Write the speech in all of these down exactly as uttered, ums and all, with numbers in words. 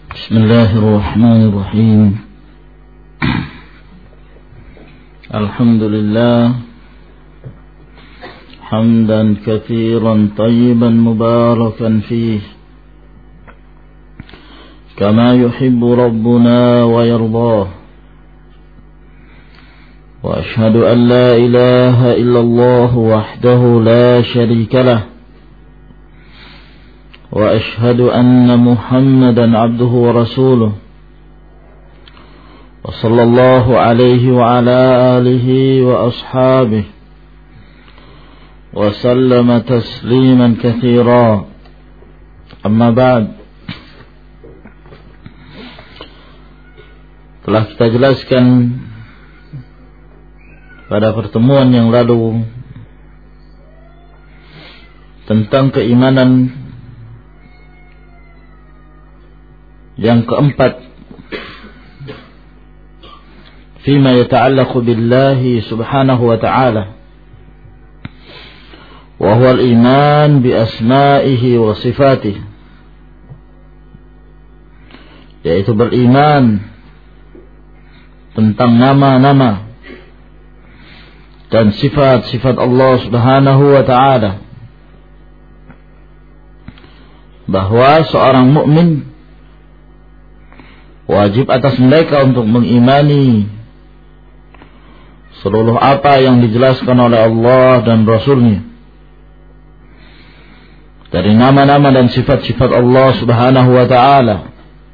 Bismillahirrahmanirrahim. Alhamdulillah hamdan katsiran tayyiban mubarakan fih kama yuhibbu rabbuna wa yardah. Wa ashhadu an la ilaha illallah wahdahu la syarika lah. وأشهد أن محمدا عبده ورسوله وصلى الله عليه وعلى آله وأصحابه وسلم تسليما كثيرا. أما بعد, telah kita jelaskan pada pertemuan yang lalu tentang keimanan yang keempat, fima yata'allaqu billahi subhanahu wa ta'ala, wa huwa al-iman bi asma'ihi wa sifatihi, yaitu beriman tentang nama-nama dan sifat-sifat Allah subhanahu wa ta'ala, bahwa seorang mukmin wajib atas mereka untuk mengimani seluruh apa yang dijelaskan oleh Allah dan Rasul-Nya dari nama-nama dan sifat-sifat Allah subhanahu wa ta'ala,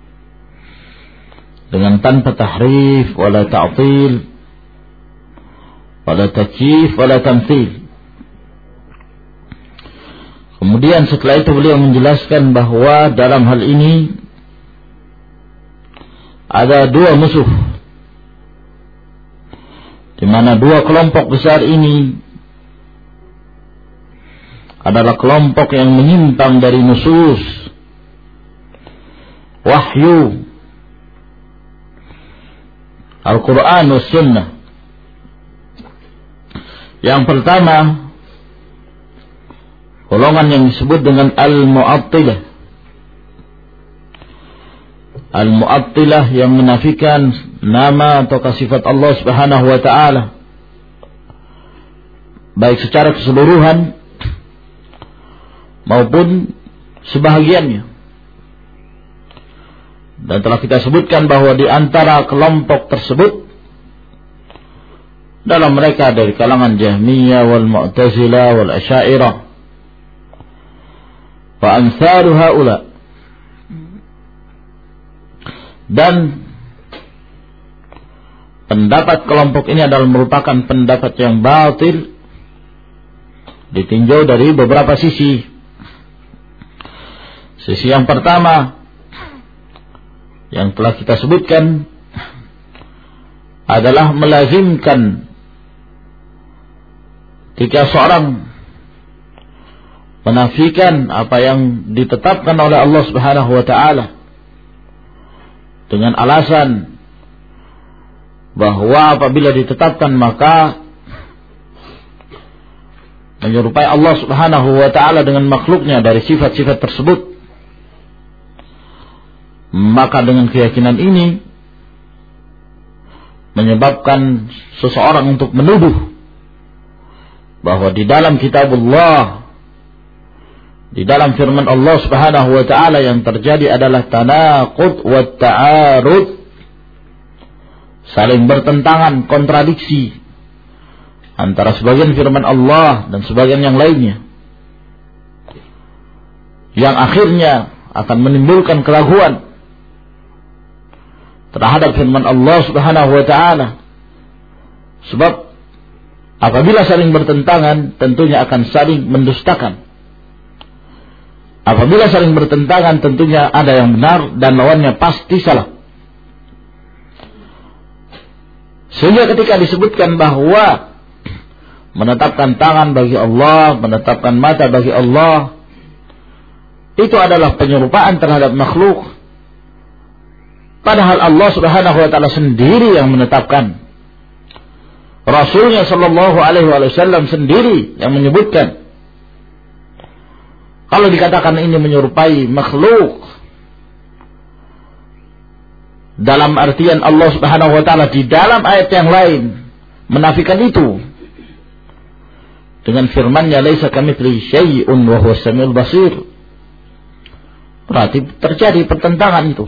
dengan tanpa tahrif wala ta'til wala takyif wala tamthil. Kemudian setelah itu beliau menjelaskan bahwa dalam hal ini ada dua musuh, di mana dua kelompok besar ini adalah kelompok yang menyimpang dari nusus wahyu Al-Quran was Sunnah. Yang pertama, golongan yang disebut dengan Al-Mu'attilah. Al-Mu'attilah yang menafikan nama atau sifat Allah subhanahu wa ta'ala, baik secara keseluruhan maupun sebahagiannya. Dan telah kita sebutkan bahwa di antara kelompok tersebut, dalam mereka dari kalangan Jahmiyah wal Mu'tazilah wal Asy'ariyah wa amsalu haula. Dan pendapat kelompok ini adalah merupakan pendapat yang batil, ditinjau dari beberapa sisi. Sisi yang pertama yang telah kita sebutkan adalah melazimkan jika seorang menafikan apa yang ditetapkan oleh Allah subhanahu wa ta'ala dengan alasan bahwa apabila ditetapkan maka menyerupai Allah subhanahu wa ta'ala dengan makhluknya dari sifat-sifat tersebut, maka dengan keyakinan ini menyebabkan seseorang untuk menuduh bahwa di dalam kitabullah, di dalam firman Allah subhanahu wa ta'ala yang terjadi adalah tanaqud wa ta'arud, saling bertentangan, kontradiksi antara sebagian firman Allah dan sebagian yang lainnya, yang akhirnya akan menimbulkan keraguan terhadap firman Allah subhanahu wa ta'ala. Sebab apabila saling bertentangan, tentunya akan saling mendustakan. Apabila saling bertentangan, tentunya ada yang benar dan lawannya pasti salah. Sehingga ketika disebutkan bahwa menetapkan tangan bagi Allah, menetapkan mata bagi Allah, itu adalah penyerupaan terhadap makhluk, padahal Allah subhanahu wa ta'ala sendiri yang menetapkan. Rasulnya sallallahu alaihi wasallam sendiri yang menyebutkan. Kalau dikatakan ini menyerupai makhluk, Dalam artian Allah Subhanahu wa taala di dalam ayat yang lain menafikan itu dengan firman-Nya laisa kamitslihi syai'un wa huwas samiul basir. Berarti terjadi pertentangan itu.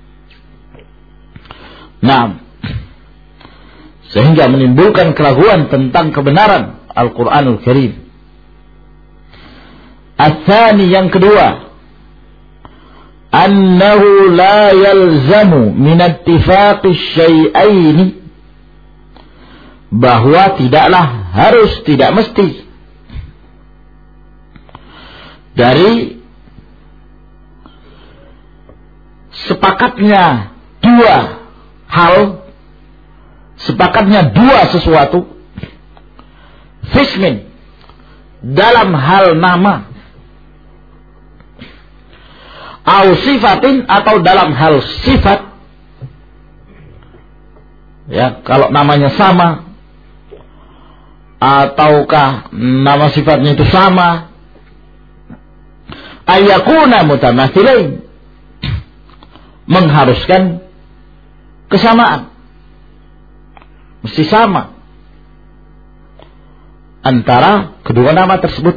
Nah, sehingga menimbulkan keraguan tentang kebenaran Al-Qur'anul Karim. Ats-tsani, yang kedua, annahu la yalzamu min ittifaqi syai'aini, bahwa tidaklah harus, tidak mesti dari sepakatnya dua hal, sepakatnya dua sesuatu, fismin, dalam hal nama, au sifatin, atau dalam hal sifat. Ya, kalau namanya sama ataukah nama sifatnya itu sama, ayakuna mutamathilain, mengharuskan kesamaan, mesti sama antara kedua nama tersebut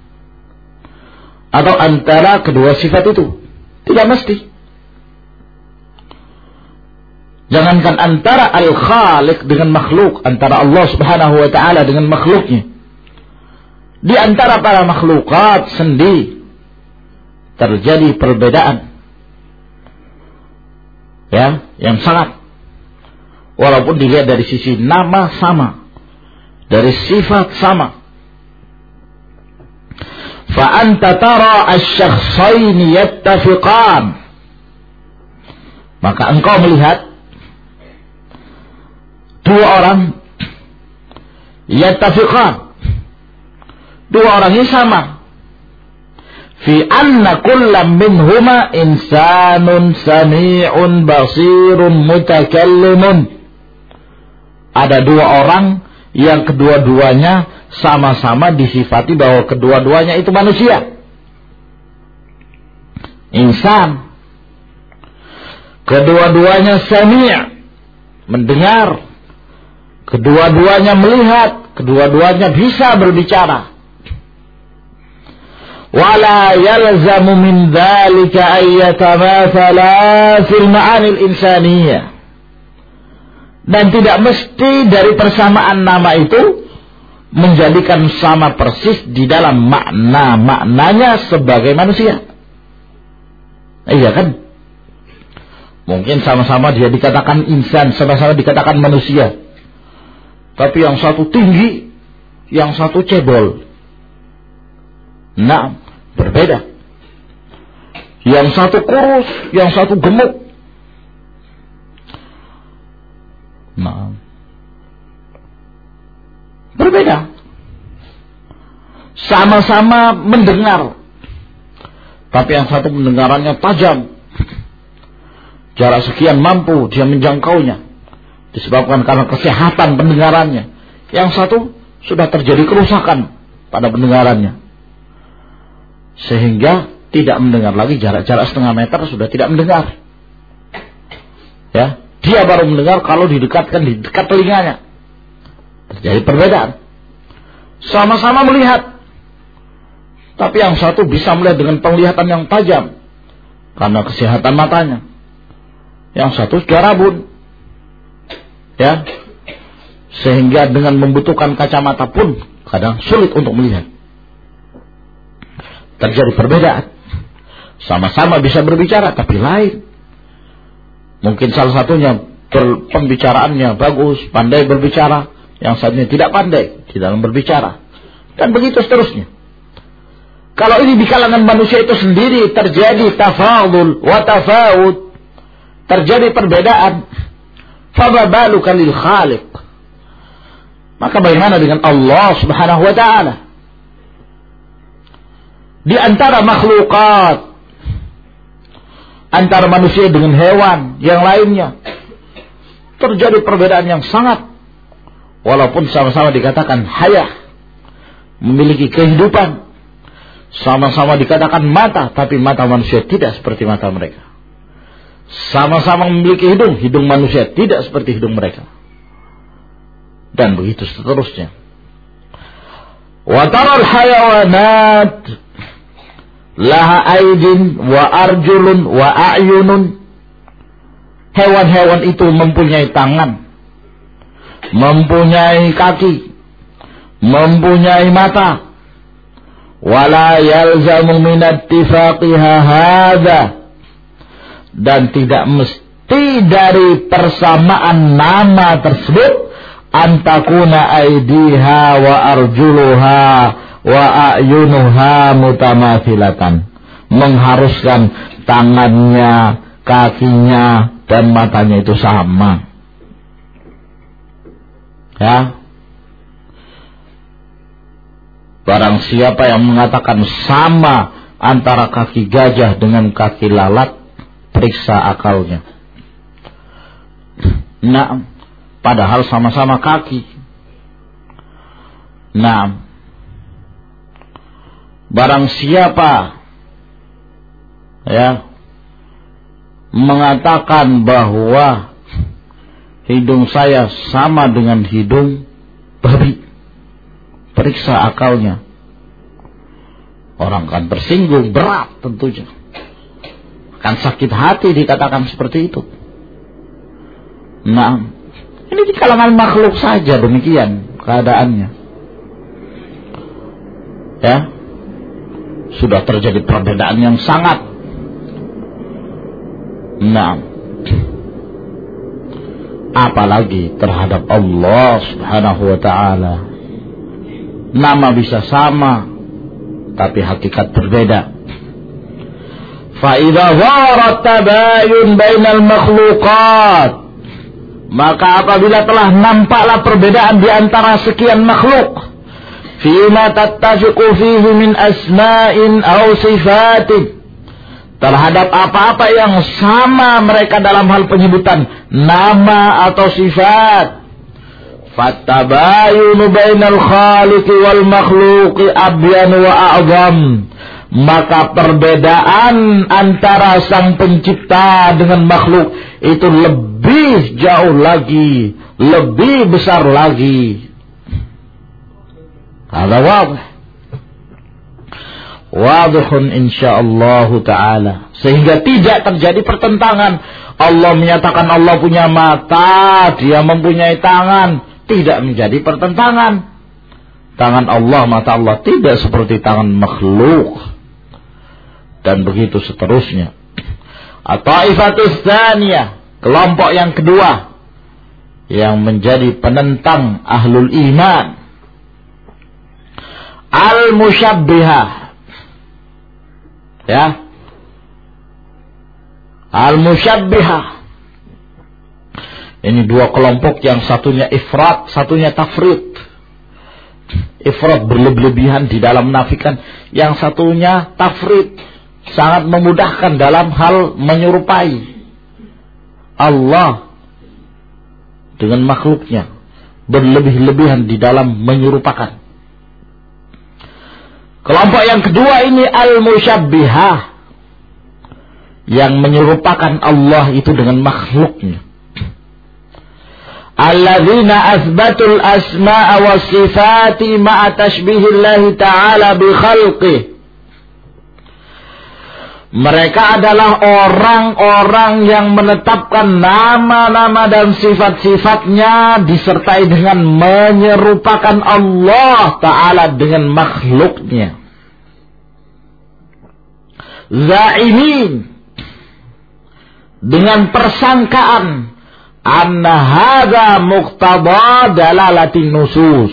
atau antara kedua sifat itu. Tidak mesti. Jangankan antara al-khaliq dengan makhluk, antara Allah Subhanahu wa taala dengan makhluknya, di antara para makhlukat sendiri terjadi perbedaan, ya, yang sangat. Walaupun dilihat dari sisi nama sama, dari sifat sama. Fa anta tara asy-syakhsaini yattafiqan, maka engkau melihat dua orang yattafiqan, dua orang ini sama, fi anna kullam minhuma insanun sami'un basirun mutakallimun. Ada dua orang yang kedua-duanya sama-sama disifati bahwa kedua-duanya itu manusia, insan. Kedua-duanya sami', mendengar. Kedua-duanya melihat. Kedua-duanya bisa berbicara. Wala yalzamu min dzalika ay yatamathala fil ma'anil insaniyah. Dan tidak mesti dari persamaan nama itu menjadikan sama persis di dalam makna-maknanya sebagai manusia. Iya kan? Mungkin sama-sama dia dikatakan insan, sama-sama dikatakan manusia, tapi yang satu tinggi, yang satu cebol. Nah, berbeda. Yang satu kurus, yang satu gemuk. Nah, berbeda. Sama-sama mendengar, tapi yang satu mendengarannya tajam, jarak sekian mampu dia menjangkaunya, disebabkan karena kesehatan pendengarannya. Yang satu sudah terjadi kerusakan pada pendengarannya, sehingga tidak mendengar lagi, jarak-jarak setengah meter sudah tidak mendengar. Ya, dia baru mendengar kalau didekatkan di dekat telinganya. Terjadi perbedaan. Sama-sama melihat, tapi yang satu bisa melihat dengan penglihatan yang tajam karena kesehatan matanya. Yang satu sudah rabun. Ya. Sehingga dengan membutuhkan kacamata pun kadang sulit untuk melihat. Terjadi perbedaan. Sama-sama bisa berbicara tapi lain. Mungkin salah satunya pembicaraannya bagus, pandai berbicara, yang satunya tidak pandai di dalam berbicara, dan begitu seterusnya. Kalau ini di kalangan manusia itu sendiri terjadi tafadul wa tafawud, terjadi perbedaan, fama baluka lil khaliq, maka bagaimana dengan Allah Subhanahu wa taala? Di antara makhlukat, antara manusia dengan hewan yang lainnya, terjadi perbedaan yang sangat. Walaupun sama-sama dikatakan hayah, memiliki kehidupan, sama-sama dikatakan mata, tapi mata manusia tidak seperti mata mereka. Sama-sama memiliki hidung, hidung manusia tidak seperti hidung mereka. Dan begitu seterusnya. Wa taral hayawanat laha aydin wa arjulun wa a'yunun. Hewan-hewan itu mempunyai tangan, mempunyai kaki, mempunyai mata. Wala yalzamu min ittifaqiha hadza, dan tidak mesti dari persamaan nama tersebut antakuna aidiha wa arjuluha wa a'yunuha mutamathilatan, mengharuskan tangannya, kakinya dan matanya itu sama. Ya. Barang siapa yang mengatakan sama antara kaki gajah dengan kaki lalat, periksa akalnya. Nah, padahal sama-sama kaki. Nah, barang siapa ya mengatakan bahwa hidung saya sama dengan hidung babi, periksa akalnya. Orang kan tersinggung, berat tentunya. Kan sakit hati dikatakan seperti itu. Nah, ini di kalangan makhluk saja demikian keadaannya. Ya, sudah terjadi perbedaan yang sangat. Nah, apalagi terhadap Allah Subhanahu wa ta'ala. Nama bisa sama, tapi hakikat berbeda. Fa idza dhara tabayun bainal makhluqat, maka apabila telah nampaklah perbedaan di antara sekian makhluk, fima tattafiqu fihi min asma'in aw sifatin, terhadap apa-apa yang sama mereka dalam hal penyebutan nama atau sifat, fattabayunu bainal khaliqi wal makhluqi abyan wa a'zam, maka perbedaan antara sang pencipta dengan makhluk itu lebih jauh lagi, lebih besar lagi. Hadza wadih, wadihun insyaallah ta'ala, sehingga tidak terjadi pertentangan. Allah menyatakan Allah punya mata, dia mempunyai tangan, tidak menjadi pertentangan. Tangan Allah, mata Allah tidak seperti tangan makhluk. Dan begitu seterusnya. At-taifatus tsaniyah, kelompok yang kedua yang menjadi penentang ahlul iman, al-musyabbihah. Ya. Al-musyabbihah. Ini dua kelompok, yang satunya ifrat, satunya tafrid. Ifrat berlebihan di dalam menafikan, yang satunya tafrid, sangat memudahkan dalam hal menyerupai Allah dengan makhluknya, berlebih-lebihan di dalam menyerupakan. Kelompok yang kedua ini al-musyabbihah, yang menyerupakan Allah itu dengan makhluknya. Alladzina asbatul asma'a was sifati ma'a tashbihillahi ta'ala bi khalqih. Mereka adalah orang-orang yang menetapkan nama-nama dan sifat-sifatnya disertai dengan menyerupakan Allah Ta'ala dengan makhluknya. Zaimin, dengan persangkaan anna hadza muqtada dalalatin nusus,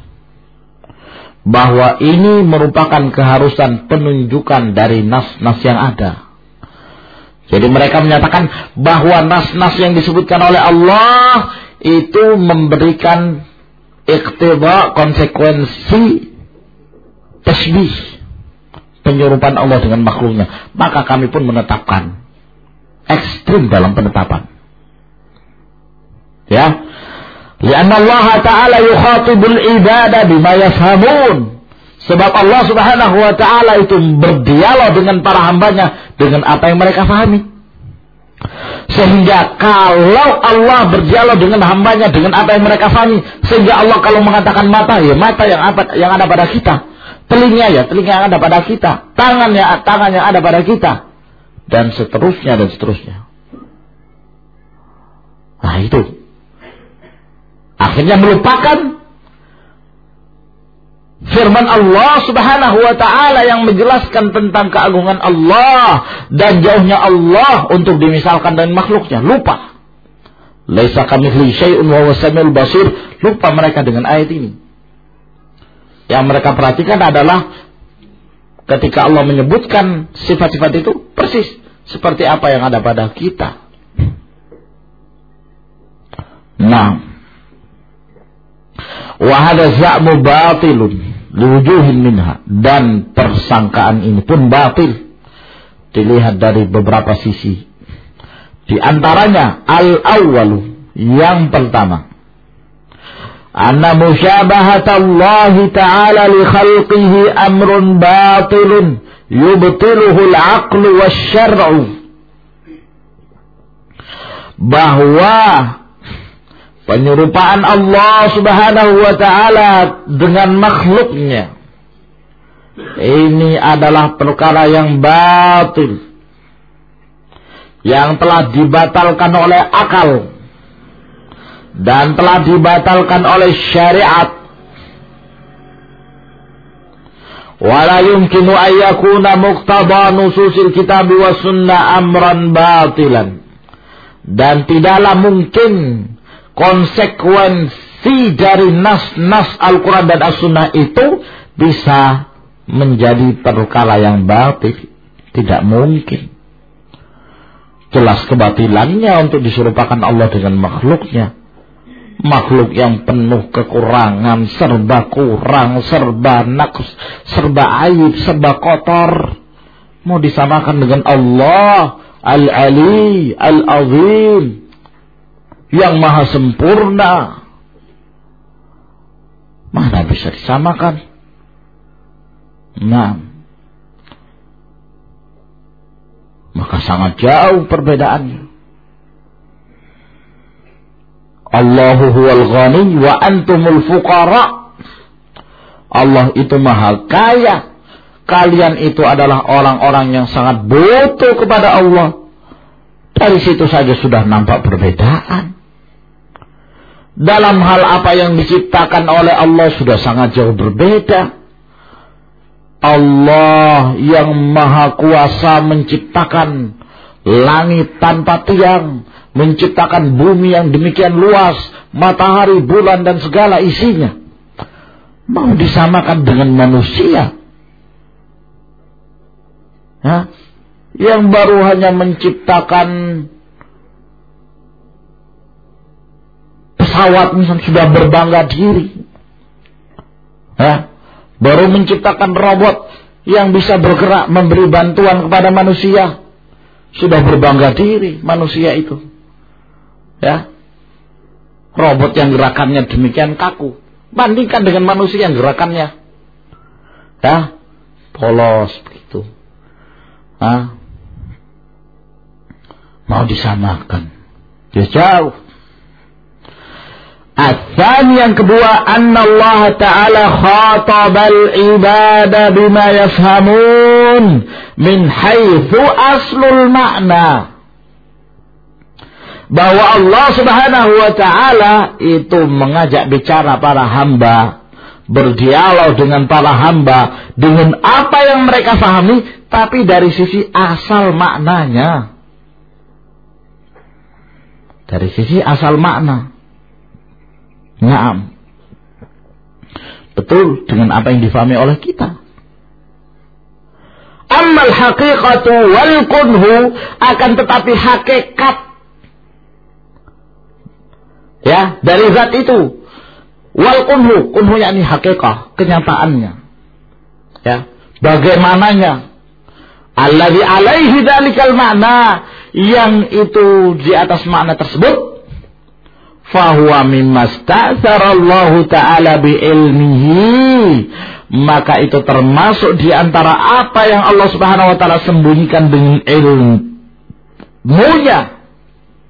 bahwa ini merupakan keharusan penunjukan dari nas-nas yang ada. Jadi mereka menyatakan bahwa nas-nas yang disebutkan oleh Allah itu memberikan iqtida, konsekuensi tasbih, penyerupan Allah dengan makhluknya. Maka kami pun menetapkan, ekstrim dalam penetapan. Ya, lianna Allah Ta'ala yukhatibul ibada bima yafhamun, sebab Allah Subhanahu wa Ta'ala itu berdialog dengan para hambanya dengan apa yang mereka pahami. Sehingga kalau Allah berdialog dengan hambanya dengan apa yang mereka fahami, sehingga Allah kalau mengatakan mata, ya mata yang apa yang ada pada kita, telinga ya telinga yang ada pada kita, tangan ya tangan yang ada pada kita, dan seterusnya dan seterusnya. Nah itu akhirnya melupakan firman Allah subhanahu wa ta'ala yang menjelaskan tentang keagungan Allah dan jauhnya Allah untuk dimisalkan dengan makhluknya. Lupa. Laisa kamitslihi syai'un wa huwas samiul basir. Lupa mereka dengan ayat ini. Yang mereka perhatikan adalah ketika Allah menyebutkan sifat-sifat itu persis seperti apa yang ada pada kita. Nah, wa hadza za'mu batilun liwujuhin minha, dan persangkaan ini pun batil dilihat dari beberapa sisi. Di antaranya al-awwalu, yang pertama, anna musyabahatallahi ta'ala li khalqihi amrun batilun yubtiluhu al-aqlu wasyar'u, bahwa penyerupaan Allah subhanahu wa ta'ala dengan makhluknya ini adalah perkara yang batil, yang telah dibatalkan oleh akal dan telah dibatalkan oleh syariat. Wala yumkinu an yakuna muqtada nususil kitab wa sunnah amran batilan, dan tidaklah mungkin konsekuensi dari nas-nas Al-Quran dan As-Sunnah itu bisa menjadi perkara yang batil. Tidak mungkin. Jelas kebatilannya untuk diserupakan Allah dengan makhluknya. Makhluk yang penuh kekurangan, serba kurang, serba naqs, serba aib, serba kotor, mau disamakan dengan Allah Al-Ali, Al-Azim, yang maha sempurna, mana bisa disamakan? Nah, maka sangat jauh perbedaannya. Allahu huwal ghani wa antumul fuqara. Allah itu maha kaya, kalian itu adalah orang-orang yang sangat butuh kepada Allah. Dari situ saja sudah nampak perbedaan. Dalam hal apa yang diciptakan oleh Allah sudah sangat jauh berbeda. Allah yang maha kuasa menciptakan langit tanpa tiang, menciptakan bumi yang demikian luas, matahari, bulan dan segala isinya, mau disamakan dengan manusia, ya? Yang baru hanya menciptakan pesawat misalnya sudah berbangga diri, ya, baru menciptakan robot yang bisa bergerak memberi bantuan kepada manusia, sudah berbangga diri manusia itu, ya. Robot yang gerakannya demikian kaku, bandingkan dengan manusia yang gerakannya, ya, polos begitu, ah, mau disamakan, dia jauh. Ats-tsani, yang kedua, anna Allah Ta'ala khatabal ibada bima yafhamun min haitsu aslul makna. Bahwa Allah Subhanahu wa Ta'ala itu mengajak bicara para hamba, berdialog dengan para hamba dengan apa yang mereka fahami, tapi dari sisi asal maknanya. Dari sisi asal makna. Naam. Betul dengan apa yang difahami oleh kita. Ammal haqiqatu wal kunhu, akan tetapi hakikat, ya, dari zat itu, wal kunhu, kunhu yakni hakikat, kenyataannya, ya, bagaimananya, alladzi alaihi dzalikal makna, yang itu di atas makna tersebut, fahuwa mimma sta'tsarallahu ta'ala bi'ilmihi, maka itu termasuk di antara apa yang Allah Subhanahu wa ta'ala sembunyikan dengan ilmunya.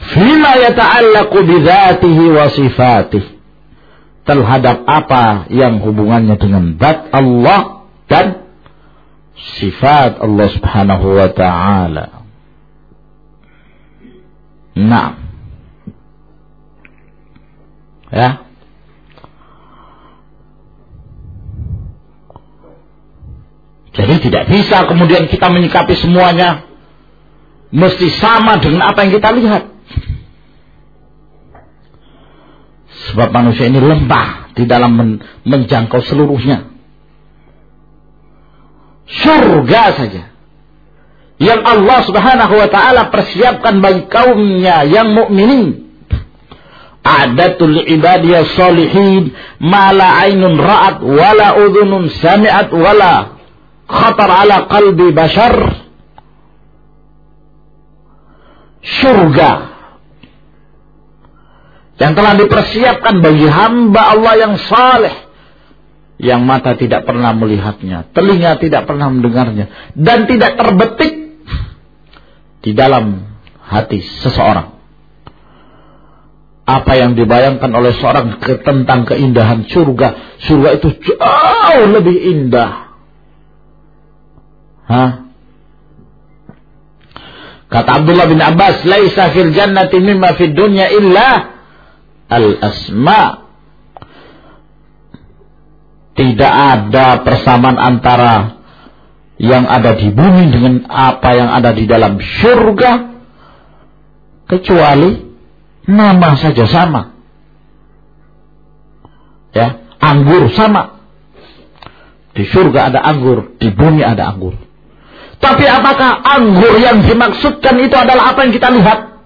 fima yata'allaqu bidzatihi wa sifatihi, terhadap apa yang hubungannya dengan zat Allah dan sifat Allah Subhanahu wa ta'ala. Nah, ya, jadi tidak bisa kemudian kita menyikapi semuanya mesti sama dengan apa yang kita lihat. Sebab manusia ini lemah di dalam men- menjangkau seluruhnya. Surga saja yang Allah Subhanahu wa ta'ala persiapkan bagi kaumnya yang mukminin. A'datul ibadiyah salihin ma la ainun ra'at wala udhunun sami'at wala khatar ala qalbi bashar. Surga yang telah dipersiapkan bagi hamba Allah yang saleh, yang mata tidak pernah melihatnya, telinga tidak pernah mendengarnya, dan tidak terbetik di dalam hati seseorang. Apa yang dibayangkan oleh seorang ke, tentang keindahan surga, surga itu jauh lebih indah. Hah? Kata Abdullah bin Abbas, laisa fil jannati mimma fid dunya illa al-asma. Tidak ada persamaan antara yang ada di bumi dengan apa yang ada di dalam surga, kecuali nama saja sama. Ya, anggur sama. Di surga ada anggur, di bumi ada anggur. Tapi apakah anggur yang dimaksudkan itu adalah apa yang kita lihat?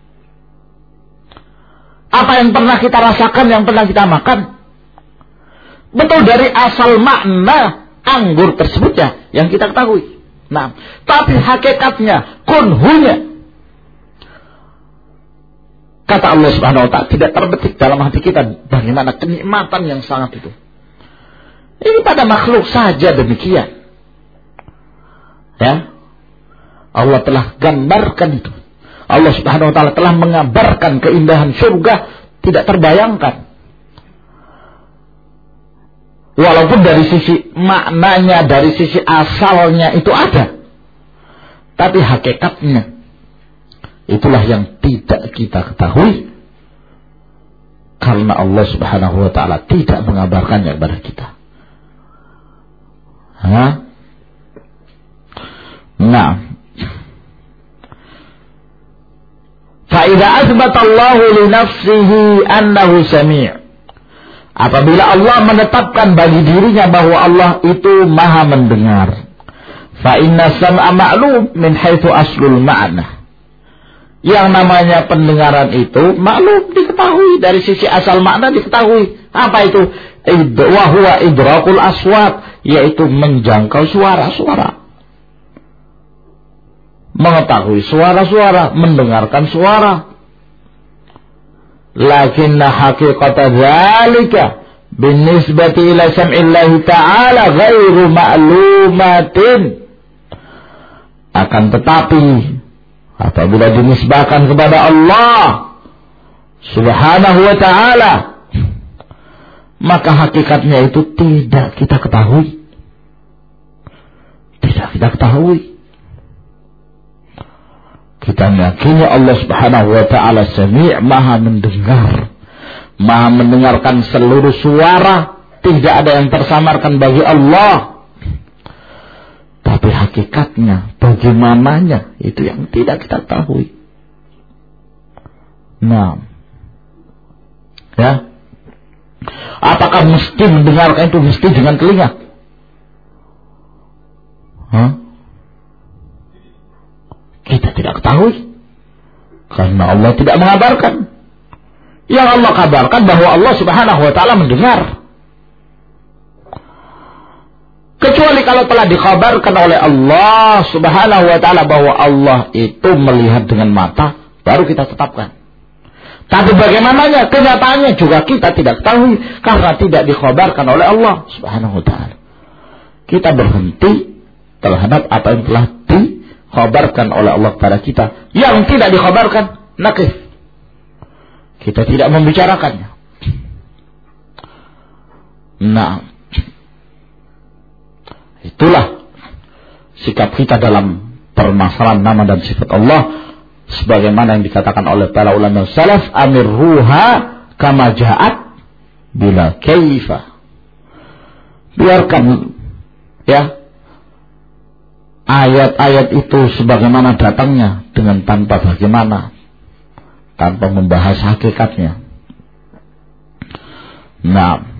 Apa yang pernah kita rasakan, yang pernah kita makan? Betul dari asal makna anggur tersebut ya yang kita ketahui. Nah, tapi hakikatnya, kunhunya, kata Allah Subhanahu wa ta'ala, tidak terbetik dalam hati kita bagaimana kenikmatan yang sangat itu. Ini pada makhluk saja demikian. Ya, Allah telah gambarkan itu. Allah Subhanahu wa ta'ala telah mengabarkan keindahan surga tidak terbayangkan. Walaupun dari sisi maknanya, dari sisi asalnya itu ada, tapi hakikatnya itulah yang tidak kita ketahui, karena Allah Subhanahu wa ta'ala tidak mengabarkannya kepada kita. Hah? Nah, فَإِذَا أَثْبَتَ اللَّهُ لِنَفْسِهِ أَنَّهُ سَمِيعٌ, apabila Allah menetapkan bagi dirinya bahwa Allah itu maha mendengar, فَإِنَّ السَّمْعَ مَعْلُومٌ مِنْ حَيْثُ أَصْلُ الْمَعْنَى, yang namanya pendengaran itu maklum, diketahui dari sisi asal makna, diketahui. Apa itu? Wa huwa idrakul aswat, yaitu menjangkau suara-suara, mengetahui suara-suara, mendengarkan suara. Lakinna haqiqata dzalika binisbati ila sam'illahi ta'ala ghairu ma'lumatin, akan tetapi apabila dinisbahkan kepada Allah Subhanahu wa ta'ala, maka hakikatnya itu tidak kita ketahui. Tidak kita ketahui. Kita meyakini Allah Subhanahu wa ta'ala Sami', maha mendengar, maha mendengarkan seluruh suara. Tidak ada yang tersamarkan bagi Allah. Tapi hakikatnya, bagaimananya, itu yang tidak kita ketahui. Nah, ya, apakah mesti mendengarkan itu mesti dengan telinga? Hah? Kita tidak ketahui, karena Allah tidak mengabarkan. Yang Allah kabarkan bahwa Allah Subhanahu wa ta'ala mendengar. Kecuali kalau telah dikabarkan oleh Allah Subhanahu wa ta'ala bahwa Allah itu melihat dengan mata, baru kita tetapkan. Tapi bagaimananya, kenyataannya juga kita tidak ketahui, karena tidak dikabarkan oleh Allah Subhanahu wa ta'ala. Kita berhenti terhadap apa yang telah dikabarkan oleh Allah kepada kita. Yang tidak dikabarkan, nakif, kita tidak membicarakannya. Nah, itulah sikap kita dalam permasalahan nama dan sifat Allah, sebagaimana yang dikatakan oleh para ulama salaf, amirruha kama ja'at bila kaifa. Biarkan ya ayat-ayat itu sebagaimana datangnya, dengan tanpa bagaimana, tanpa membahas hakikatnya. Nah,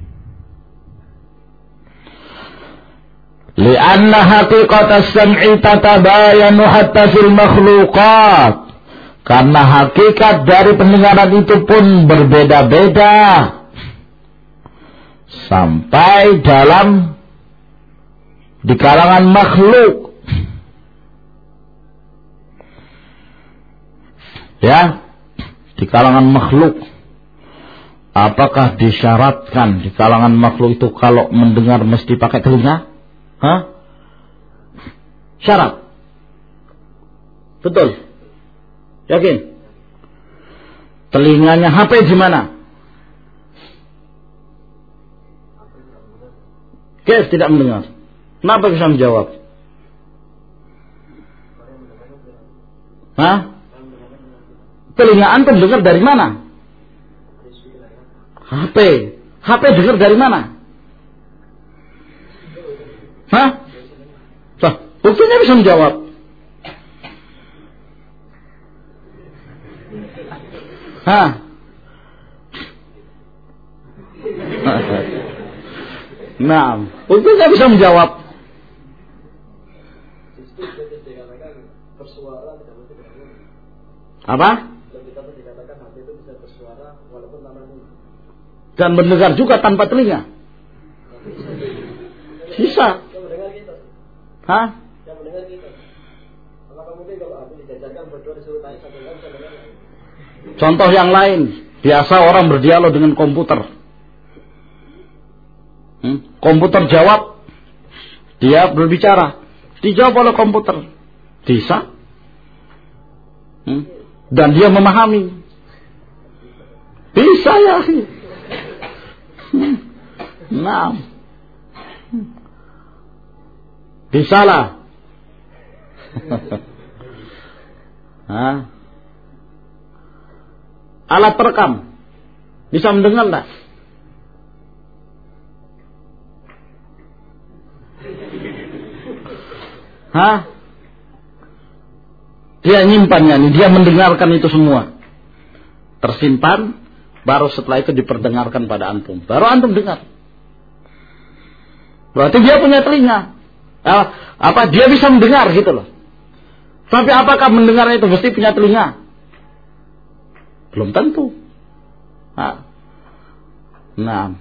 li'anna haqiqat as-sam'i tatabayanu hatta fil makhluqat, karena hakikat dari pendengaran itu pun berbeda-beda sampai dalam di kalangan makhluk. Ya, di kalangan makhluk. Apakah disyaratkan di kalangan makhluk itu kalau mendengar mesti pakai telinga? Hah? Syarat. Betul. Yakin? Telinganya H P di mana? Kes tidak mendengar. Kenapa bisa menjawab? Hah? Telinga antum dengar dari mana? H P. H P dengar dari mana? Hah? Nah, buktinya bisa menjawab. Hah? Nah, buktinya bisa menjawab. Apa? Dan mendengar juga tanpa telinga. Bisa. Hah? Yang mendengar kita. Apakah mungkin kalau aku dijajarkan berdua disuruh naik satu kan bisa dengar? Contoh yang lain, biasa orang berdialog dengan komputer. Hmm? Komputer jawab, dia berbicara, dijawab oleh komputer. Bisa. Hmm? Dan dia memahami. Bisa ya. Hmm. Nah. Bisa lah. Hah? Alat perekam bisa mendengar enggak? Hah? Dia nyimpannya nih, dia mendengarkan itu semua. Tersimpan, baru setelah itu diperdengarkan pada antum. Baru antum dengar. Berarti dia punya telinga. Apa dia bisa mendengar gitu loh. Tapi apakah mendengar itu mesti punya telinga? Belum tentu. Nah, nah,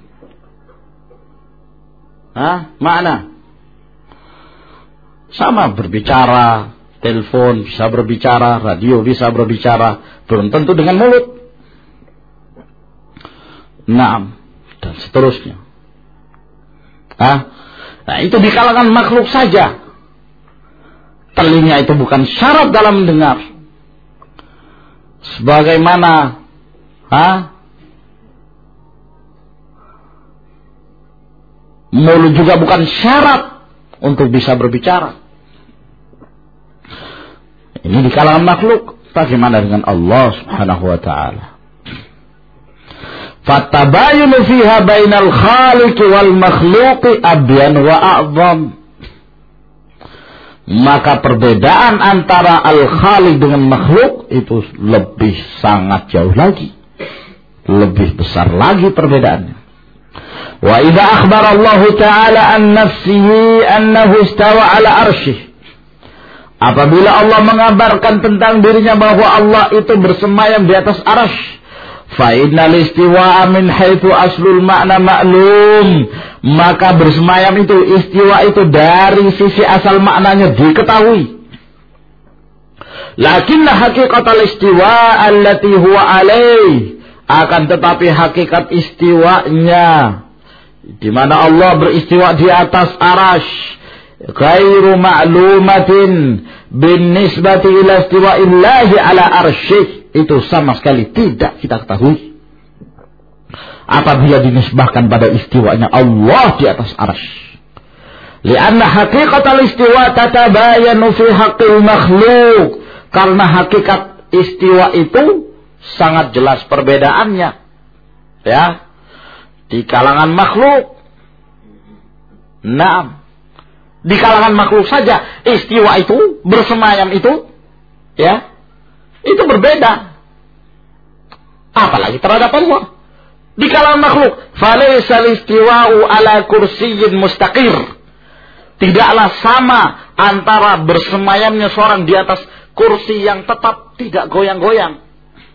Hah? Mana? Sama berbicara, telepon bisa berbicara, radio bisa berbicara, belum tentu dengan mulut. Nah, dan seterusnya. Ah. Nah, itu di kalangan makhluk saja. Telinga itu bukan syarat dalam mendengar. Sebagaimana ha? Mulut juga bukan syarat untuk bisa berbicara. Ini di kalangan makhluk. Bagaimana dengan Allah Subhanahu wa ta'ala? Fatabayunu fiha bainal khaliq wal makhluqi abyan wa a'zam. Maka perbedaan antara al-khaliq dengan makhluk itu lebih sangat jauh lagi, lebih besar lagi perbedaannya. Wa idza akhbara Allah Ta'ala an nafsihi annahu istawa ala arsyih. Apabila Allah mengabarkan tentang dirinya bahwa Allah itu bersemayam di atas arasy, fa innal istiwa'a min haitsu aslul ma'na ma'lum, maka bersemayam itu, istiwa itu dari sisi asal maknanya diketahui. Lakinna haqiqatal istiwa allati huwa alaih, akan tetapi hakikat istiwanya di mana Allah beristiwa di atas arasy, ghairu ma'lumatin bin nisbati ila istiwa'illahi ala arsyih, itu sama sekali tidak kita ketahui apabila dinisbahkan pada istiwanya Allah di atas arsy. Lianna haqiqatal istiwa tatabayanu fi haqqil makhluk. Karena hakikat istiwa itu sangat jelas perbedaannya. Ya. Di kalangan makhluk. Naam. Di kalangan makhluk saja istiwa itu, bersemayam itu, ya, itu berbeda. Apalagi terhadap Allah. Di kalangan makhluk, falaisal istiwa'u ala kursiyyin mustaqir. Tidaklah sama antara bersemayamnya seorang di atas kursi yang tetap tidak goyang-goyang.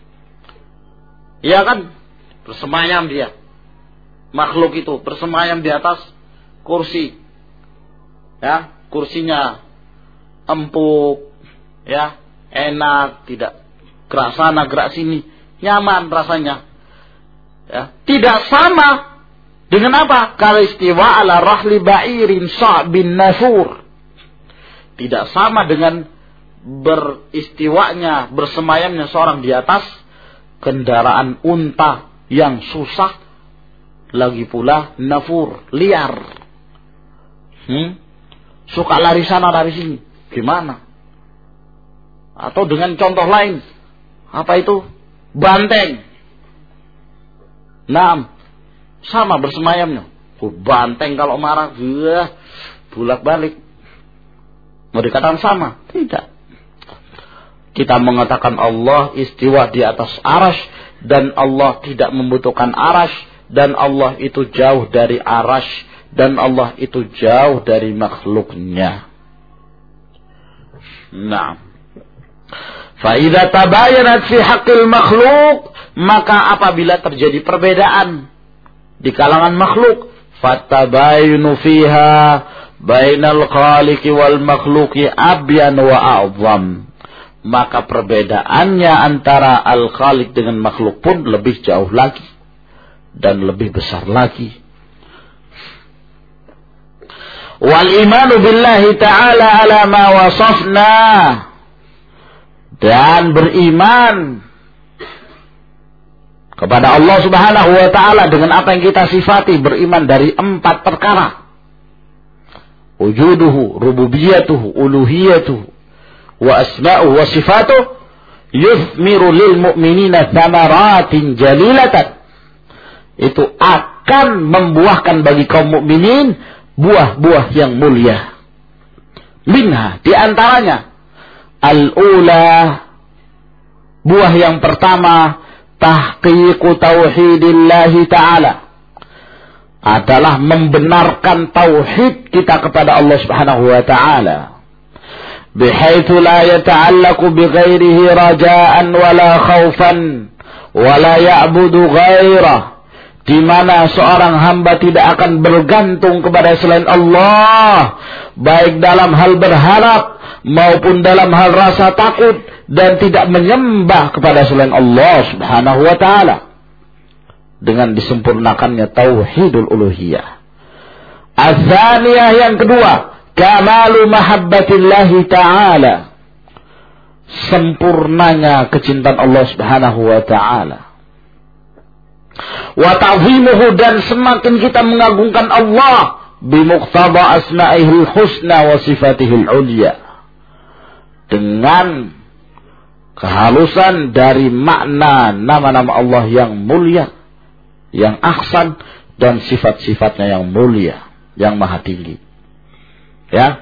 Iya kan? Bersemayam dia. Makhluk itu bersemayam di atas kursi. Ya, kursinya empuk, ya, enak, tidak gerak sana, gerak sini, nyaman rasanya. Ya, tidak sama dengan apa? Kalau istiwa ala rahli ba'irin sa'bin nafur. Tidak sama dengan beristiwanya, bersemayamnya seorang di atas kendaraan unta yang susah, lagi pula nafur, liar. Hmm? Suka lari sana, lari sini. Gimana? Atau dengan contoh lain. Apa itu? Banteng. Nah, sama bersemayamnya. Banteng kalau marah, wah, bulak balik. Mau dikatakan sama? Tidak. Kita mengatakan Allah istiwa di atas arasy, dan Allah tidak membutuhkan arasy, dan Allah itu jauh dari arasy, dan Allah itu jauh dari makhluknya. Nah, fa idza tabayanat fi haqqil makhluk, maka apabila terjadi perbedaan di kalangan makhluk, fatabayunu fiha bainal khaliqi wal makhluqi abyan wa a'zam, maka perbedaannya antara al-khaliq dengan makhluk pun lebih jauh lagi dan lebih besar lagi. Wal imanu billahi ta'ala ala ma wasafna, dan beriman kepada Allah Subhanahu wa ta'ala dengan apa yang kita sifati, beriman dari empat perkara: wujuduhu, rububiyatuhu, uluhiyatuhu, wa asma'uhu wa sifatuhu, yuthmiru lil mu'minina thamaratin jalilatan. Itu akan membuahkan bagi kaum mukminin buah-buah yang mulia. Minha, di antaranya al-ula, buah yang pertama, tahqiqu tauhidillahi ta'ala, adalah membenarkan tauhid kita kepada Allah Subhanahu wa ta'ala, bihaitsu la yata'allaqu bighairihi raja'an wala khaufan wala ya'budu ghairah, di mana seorang hamba tidak akan bergantung kepada selain Allah, baik dalam hal berharap maupun dalam hal rasa takut, dan tidak menyembah kepada selain Allah Subhanahu wa ta'ala, dengan disempurnakannya tauhidul uluhiyah. Az-zaniyah, yang kedua, kamalu mahabbatillahi ta'ala, sempurnanya kecintaan Allah Subhanahu wa ta'ala. Wa ta'zimuhu, dan semakin kita mengagungkan Allah bimuqtada asma'ihil husna wa sifatihil ulya, dengan kehalusan dari makna nama-nama Allah yang mulia, yang ahsan, dan sifat-sifatnya yang mulia, yang maha tinggi. Ya,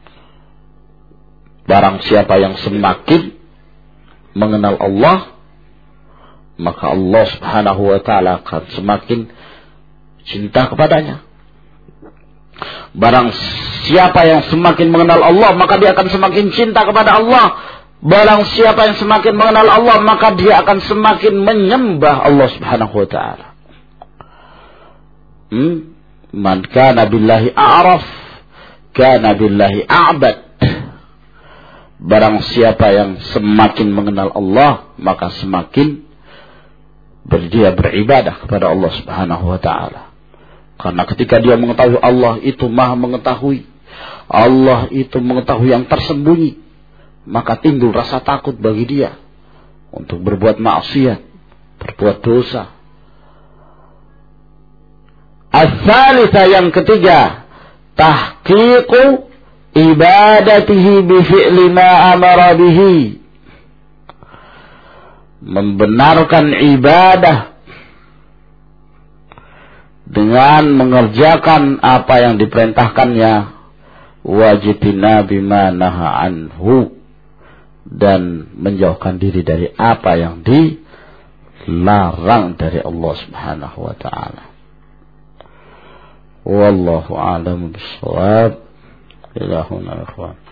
barang siapa yang semakin mengenal Allah, maka Allah Subhanahu wa ta'ala akan semakin cinta kepadanya. Barang siapa yang semakin mengenal Allah, maka dia akan semakin cinta kepada Allah. Barang siapa yang semakin mengenal Allah, maka dia akan semakin menyembah Allah Subhanahu wa ta'ala. Hmm? Man kana billahi a'raf, kana billahi a'bad. Barang siapa yang semakin mengenal Allah, maka semakin dia beribadah kepada Allah Subhanahu wa ta'ala. Karena ketika dia mengetahui Allah itu maha mengetahui, Allah itu mengetahui yang tersembunyi, maka timbul rasa takut bagi dia. untuk berbuat maksiat, berbuat dosa. As-salisa, yang ketiga, tahqiqu ibadatihi bi fi'li ma amara bihi, membenarkan ibadah dengan mengerjakan apa yang diperintahkannya, wajtina bima naha anhu, dan menjauhkan diri dari apa yang dilarang dari Allah Subhanahu wa taala. Wallahu a'lam bishawab. Ilahuna ikhwan.